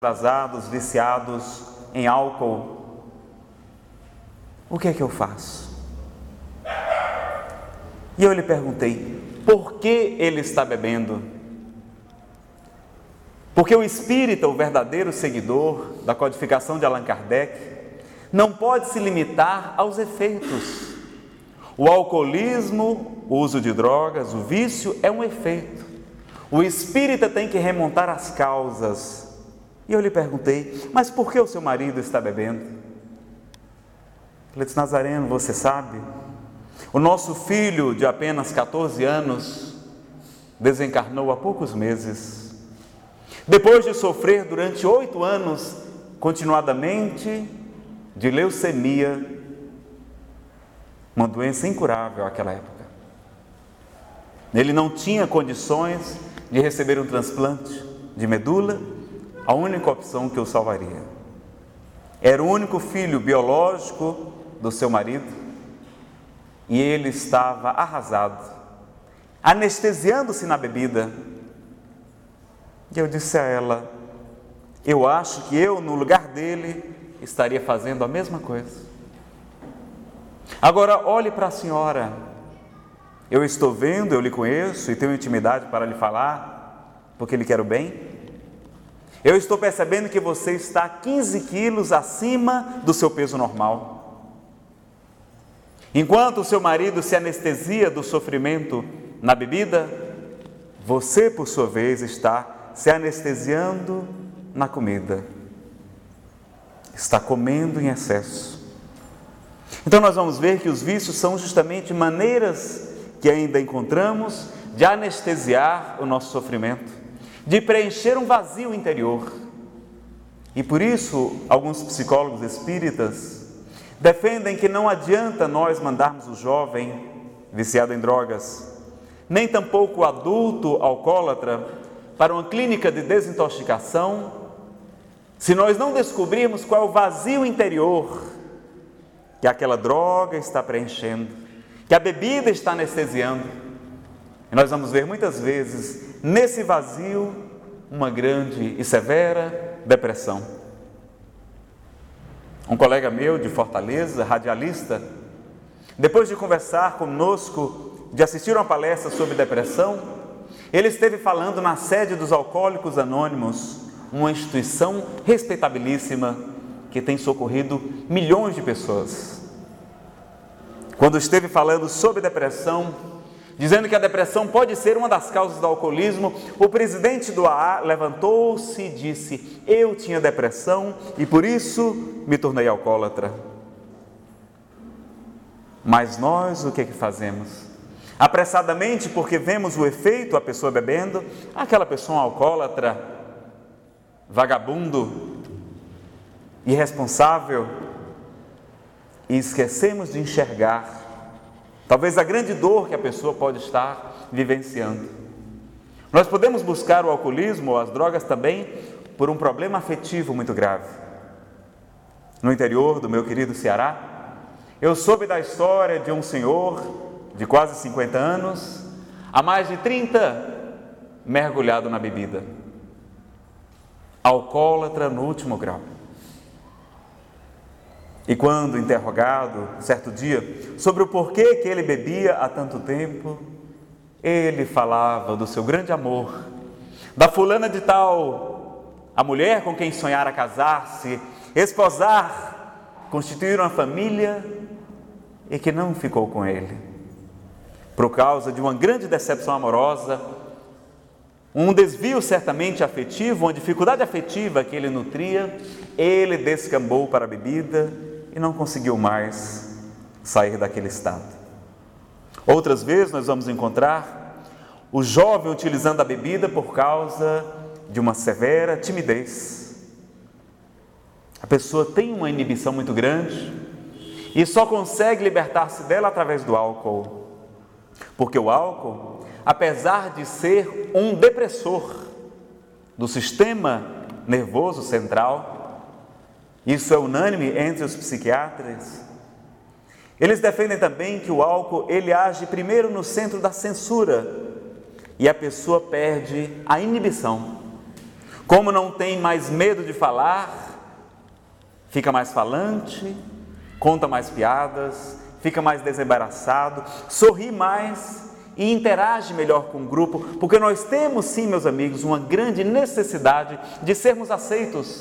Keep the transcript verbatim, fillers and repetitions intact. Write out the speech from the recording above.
atrasados, viciados em álcool, o que é que eu faço? E eu lhe perguntei, por que ele está bebendo? Porque o espírita, o verdadeiro seguidor da codificação de Allan Kardec, não pode se limitar aos efeitos. O alcoolismo, o uso de drogas, o vício é um efeito. O espírita tem que remontar as causas. E eu lhe perguntei, mas por que o seu marido está bebendo? Ele disse, Nazareno, você sabe? O nosso filho de apenas catorze anos desencarnou há poucos meses. Depois de sofrer durante oito anos, continuadamente, de leucemia, uma doença incurável naquela época. Ele não tinha condições de receber um transplante de medula, a única opção que o salvaria. Era o único filho biológico do seu marido e ele estava arrasado, anestesiando-se na bebida. E eu disse a ela, eu acho que eu, no lugar dele, estaria fazendo a mesma coisa. Agora, olhe para a senhora. Eu estou vendo, eu lhe conheço e tenho intimidade para lhe falar, porque lhe quero bem. Eu estou percebendo que você está quinze quilos acima do seu peso normal. Enquanto o seu marido se anestesia do sofrimento na bebida, você, por sua vez, está se anestesiando na comida. Está comendo em excesso. Então nós vamos ver que os vícios são justamente maneiras que ainda encontramos de anestesiar o nosso sofrimento, de preencher um vazio interior. E por isso, alguns psicólogos espíritas defendem que não adianta nós mandarmos o jovem viciado em drogas, nem tampouco o adulto alcoólatra para uma clínica de desintoxicação, se nós não descobrirmos qual é o vazio interior que aquela droga está preenchendo, que a bebida está anestesiando. E nós vamos ver muitas vezes, nesse vazio, uma grande e severa depressão. Um colega meu de Fortaleza, radialista, depois de conversar conosco, de assistir uma palestra sobre depressão, ele esteve falando na sede dos Alcoólicos Anônimos, uma instituição respeitabilíssima que tem socorrido milhões de pessoas. Quando esteve falando sobre depressão, dizendo que a depressão pode ser uma das causas do alcoolismo, o presidente do A A levantou-se e disse, eu tinha depressão e por isso me tornei alcoólatra. Mas nós o que é que fazemos? Apressadamente, porque vemos o efeito, a pessoa bebendo, aquela pessoa alcoólatra, vagabundo, irresponsável, e esquecemos de enxergar talvez a grande dor que a pessoa pode estar vivenciando. Nós podemos buscar o alcoolismo ou as drogas também por um problema afetivo muito grave. No interior do meu querido Ceará, eu soube da história de um senhor de quase cinquenta anos, há mais de trinta, mergulhado na bebida. Alcoólatra no último grau. E quando interrogado, certo dia, sobre o porquê que ele bebia há tanto tempo, ele falava do seu grande amor, da fulana de tal, a mulher com quem sonhara casar-se, esposar, constituir uma família, e que não ficou com ele. Por causa de uma grande decepção amorosa, um desvio certamente afetivo, uma dificuldade afetiva que ele nutria, ele descambou para a bebida e não conseguiu mais sair daquele estado. Outras vezes nós vamos encontrar o jovem utilizando a bebida por causa de uma severa timidez. A pessoa tem uma inibição muito grande e só consegue libertar-se dela através do álcool. Porque o álcool, apesar de ser um depressor do sistema nervoso central, isso é unânime entre os psiquiatras, eles defendem também que o álcool ele age primeiro no centro da censura e a pessoa perde a inibição. Como não tem mais medo de falar, fica mais falante, conta mais piadas, fica mais desembaraçado, sorri mais e interage melhor com o grupo, porque nós temos sim, meus amigos, uma grande necessidade de sermos aceitos